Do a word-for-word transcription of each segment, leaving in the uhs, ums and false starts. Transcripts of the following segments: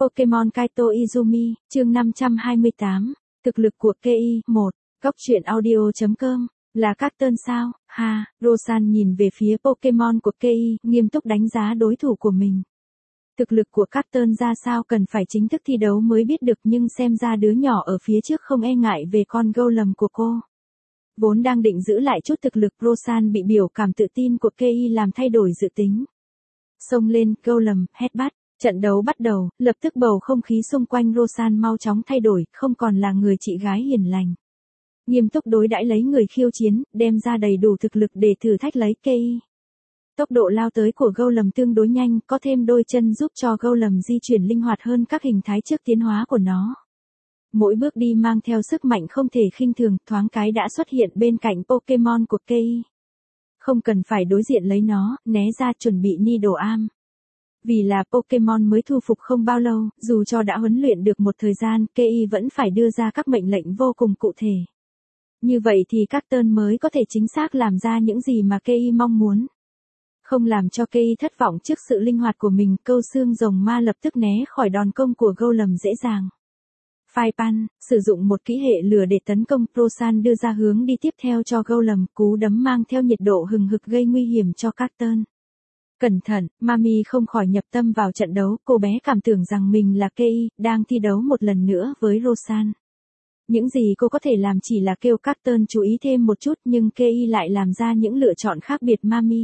Pokemon Kaito Izumi, chương năm trăm hai mươi tám, thực lực của Kei, một, góc truyện audio chấm com, là các tên sao, ha, Rosan nhìn về phía Pokemon của Kei, nghiêm túc đánh giá đối thủ của mình. Thực lực của các tên ra sao cần phải chính thức thi đấu mới biết được, nhưng xem ra đứa nhỏ ở phía trước không e ngại về con golem của cô. Vốn đang định giữ lại chút thực lực, Rosan bị biểu cảm tự tin của Kei làm thay đổi dự tính. Xông lên, golem, headbutt. Trận đấu bắt đầu, lập tức bầu không khí xung quanh Rosan mau chóng thay đổi, không còn là người chị gái hiền lành. Nghiêm túc đối đãi lấy người khiêu chiến, đem ra đầy đủ thực lực để thử thách lấy Kei. Tốc độ lao tới của golem tương đối nhanh, có thêm đôi chân giúp cho golem di chuyển linh hoạt hơn các hình thái trước tiến hóa của nó. Mỗi bước đi mang theo sức mạnh không thể khinh thường, thoáng cái đã xuất hiện bên cạnh Pokemon của Kei. Không cần phải đối diện lấy nó, né ra chuẩn bị Nidoam. Vì là Pokemon mới thu phục không bao lâu, dù cho đã huấn luyện được một thời gian, Kei vẫn phải đưa ra các mệnh lệnh vô cùng cụ thể. Như vậy thì các tên mới có thể chính xác làm ra những gì mà Kei mong muốn. Không làm cho Kei thất vọng trước sự linh hoạt của mình, câu xương rồng ma lập tức né khỏi đòn công của golem dễ dàng. Phai pan, sử dụng một kỹ hệ lửa để tấn công, Rosan đưa ra hướng đi tiếp theo cho golem, cú đấm mang theo nhiệt độ hừng hực gây nguy hiểm cho các tên. Cẩn thận, Mami không khỏi nhập tâm vào trận đấu, cô bé cảm tưởng rằng mình là Kei, đang thi đấu một lần nữa với Rosan. Những gì cô có thể làm chỉ là kêu các tên chú ý thêm một chút, nhưng Kei lại làm ra những lựa chọn khác biệt. Mami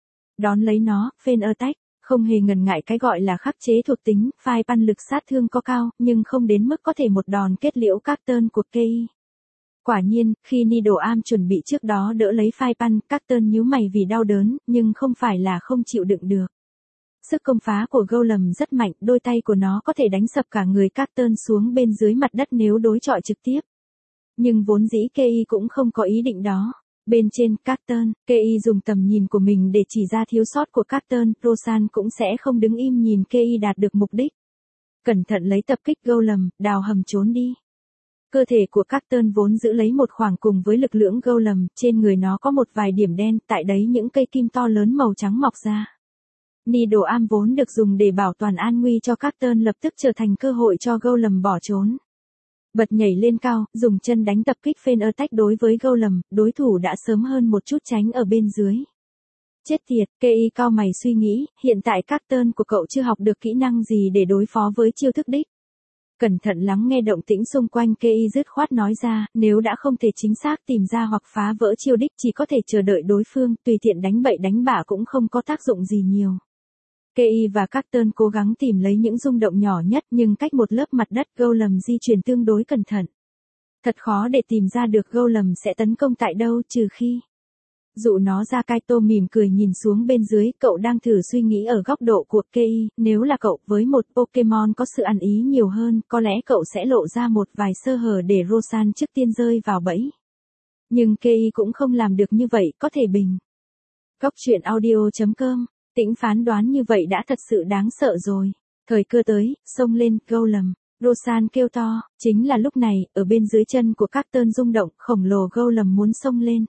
đón lấy nó, Fan Attack, không hề ngần ngại cái gọi là khắc chế thuộc tính, phai pan lực sát thương có cao, nhưng không đến mức có thể một đòn kết liễu các tên của Kei. Quả nhiên, khi Nidoam chuẩn bị trước đó đỡ lấy phai pan, các tên nhíu mày vì đau đớn, nhưng không phải là không chịu đựng được. Sức công phá của golem rất mạnh, đôi tay của nó có thể đánh sập cả người các tên xuống bên dưới mặt đất nếu đối chọi trực tiếp. Nhưng vốn dĩ Kei cũng không có ý định đó. Bên trên, các tên, Kei dùng tầm nhìn của mình để chỉ ra thiếu sót của các tên, Rosan cũng sẽ không đứng im nhìn Kei đạt được mục đích. Cẩn thận lấy tập kích golem, đào hầm trốn đi. Cơ thể của các tên vốn giữ lấy một khoảng cùng với lực lượng golem, trên người nó có một vài điểm đen, tại đấy những cây kim to lớn màu trắng mọc ra. Nidoam vốn được dùng để bảo toàn an nguy cho các tên lập tức trở thành cơ hội cho golem bỏ trốn. Bật nhảy lên cao, dùng chân đánh tập kích Fan Attack đối với golem, đối thủ đã sớm hơn một chút tránh ở bên dưới. Chết tiệt, Kei cao mày suy nghĩ, hiện tại các tên của cậu chưa học được kỹ năng gì để đối phó với chiêu thức đích. Cẩn thận lắng nghe động tĩnh xung quanh, Kei dứt khoát nói ra, nếu đã không thể chính xác tìm ra hoặc phá vỡ chiêu đích chỉ có thể chờ đợi đối phương, tùy tiện đánh bậy đánh bạ cũng không có tác dụng gì nhiều. Kei và các tên cố gắng tìm lấy những rung động nhỏ nhất, nhưng cách một lớp mặt đất golem di chuyển tương đối cẩn thận. Thật khó để tìm ra được golem sẽ tấn công tại đâu, trừ khi dụ nó ra. Kaito mỉm cười nhìn xuống bên dưới, cậu đang thử suy nghĩ ở góc độ của Kei, nếu là cậu với một Pokemon có sự ăn ý nhiều hơn, có lẽ cậu sẽ lộ ra một vài sơ hở để Rosan trước tiên rơi vào bẫy. Nhưng Kei cũng không làm được như vậy, có thể bình. Góc truyện audio chấm com, Tĩnh phán đoán như vậy đã thật sự đáng sợ rồi. Thời cơ tới, xông lên, golem. Rosan kêu to, chính là lúc này, ở bên dưới chân của các tên rung động, khổng lồ golem muốn xông lên.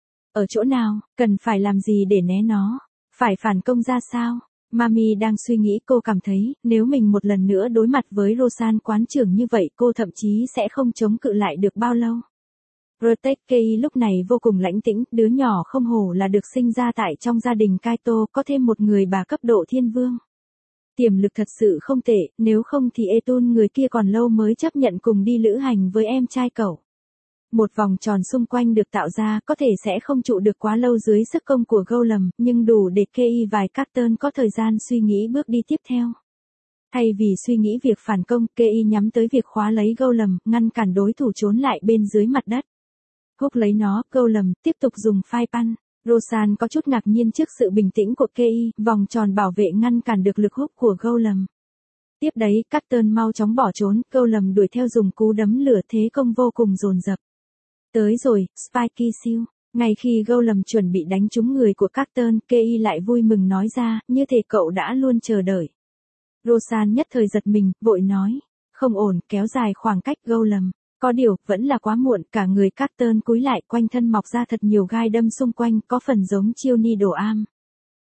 Ở chỗ nào, cần phải làm gì để né nó? Phải phản công ra sao? Mami đang suy nghĩ, cô cảm thấy, nếu mình một lần nữa đối mặt với Rosan quán trưởng như vậy, cô thậm chí sẽ không chống cự lại được bao lâu. Protect Kei lúc này vô cùng lãnh tĩnh, đứa nhỏ không hổ là được sinh ra tại trong gia đình Kaito, có thêm một người bà cấp độ thiên vương. Tiềm lực thật sự không tệ, nếu không thì Etun người kia còn lâu mới chấp nhận cùng đi lữ hành với em trai cậu. Một vòng tròn xung quanh được tạo ra, có thể sẽ không trụ được quá lâu dưới sức công của golem, nhưng đủ để Kei vài các tên có thời gian suy nghĩ bước đi tiếp theo. Thay vì suy nghĩ việc phản công, Kei nhắm tới việc khóa lấy golem, ngăn cản đối thủ trốn lại bên dưới mặt đất. Hút lấy nó, golem tiếp tục dùng phai pan. Rosan có chút ngạc nhiên trước sự bình tĩnh của Kei, vòng tròn bảo vệ ngăn cản được lực hút của golem. Tiếp đấy, các tên mau chóng bỏ trốn, golem đuổi theo dùng cú đấm lửa, thế công vô cùng dồn dập. Tới rồi, Spiky siêu. Ngay khi golem chuẩn bị đánh trúng người của các tên, Kei lại vui mừng nói ra, như thể cậu đã luôn chờ đợi. Rosan nhất thời giật mình, vội nói, không ổn, kéo dài khoảng cách golem. Có điều, vẫn là quá muộn, cả người các tên cúi lại, quanh thân mọc ra thật nhiều gai đâm xung quanh, có phần giống chiêu Nidoam.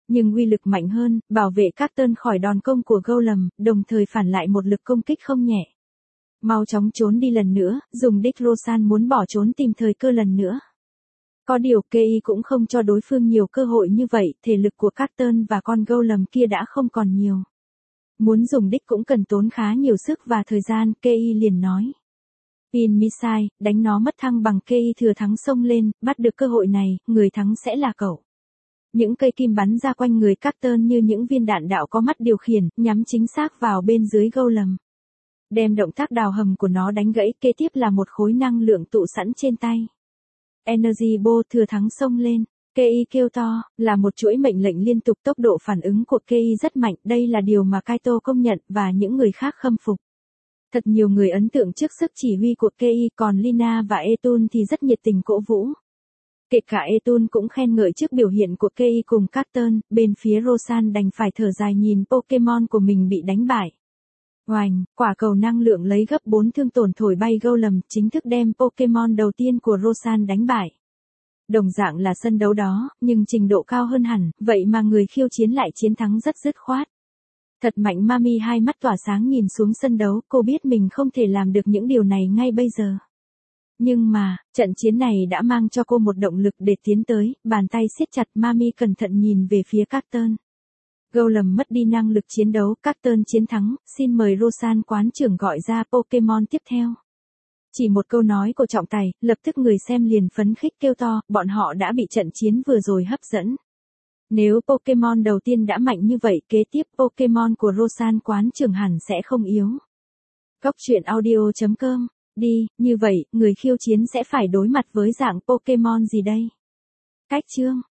Nhưng uy lực mạnh hơn, bảo vệ Carton khỏi đòn công của Golem, đồng thời phản lại một lực công kích không nhẹ. Mau chóng trốn đi lần nữa, dùng đích Rosan muốn bỏ trốn tìm thời cơ lần nữa. Có điều Kei cũng không cho đối phương nhiều cơ hội như vậy, thể lực của Carton và con Golem kia đã không còn nhiều. Muốn dùng đích cũng cần tốn khá nhiều sức và thời gian, Kei liền nói. Pin Missile, đánh nó mất thăng bằng. Kei thừa thắng xông lên, bắt được cơ hội này, người thắng sẽ là cậu. Những cây kim bắn ra quanh người Carton như những viên đạn đạo có mắt điều khiển, nhắm chính xác vào bên dưới Golem. Đem động tác đào hầm của nó đánh gãy, kế tiếp là một khối năng lượng tụ sẵn trên tay. Energy Ball thừa thắng xông lên. Kei kêu to, là một chuỗi mệnh lệnh liên tục. Tốc độ phản ứng của Kei rất mạnh, đây là điều mà Kaito công nhận và những người khác khâm phục. Thật nhiều người ấn tượng trước sức chỉ huy của Kei, còn Lina và Etun thì rất nhiệt tình cổ vũ. Kể cả Etun cũng khen ngợi trước biểu hiện của Kei cùng Carton, bên phía Rosan đành phải thở dài nhìn Pokemon của mình bị đánh bại. Oành, quả cầu năng lượng lấy gấp bốn thương tổn thổi bay Golem, chính thức đem Pokemon đầu tiên của Rosan đánh bại. Đồng dạng là sân đấu đó, nhưng trình độ cao hơn hẳn, vậy mà người khiêu chiến lại chiến thắng rất dứt khoát. Thật mạnh. Mami hai mắt tỏa sáng nhìn xuống sân đấu, cô biết mình không thể làm được những điều này ngay bây giờ. Nhưng mà, trận chiến này đã mang cho cô một động lực để tiến tới, bàn tay siết chặt. Mami cẩn thận nhìn về phía Carton. Golem mất đi năng lực chiến đấu, Carton chiến thắng, xin mời Rosan quán trưởng gọi ra Pokemon tiếp theo. Chỉ một câu nói của trọng tài, lập tức người xem liền phấn khích kêu to, bọn họ đã bị trận chiến vừa rồi hấp dẫn. Nếu Pokemon đầu tiên đã mạnh như vậy, kế tiếp Pokemon của Rosan quán trưởng hẳn sẽ không yếu. Góc truyện audio chấm com, đi, như vậy, người khiêu chiến sẽ phải đối mặt với dạng Pokemon gì đây? Cách chương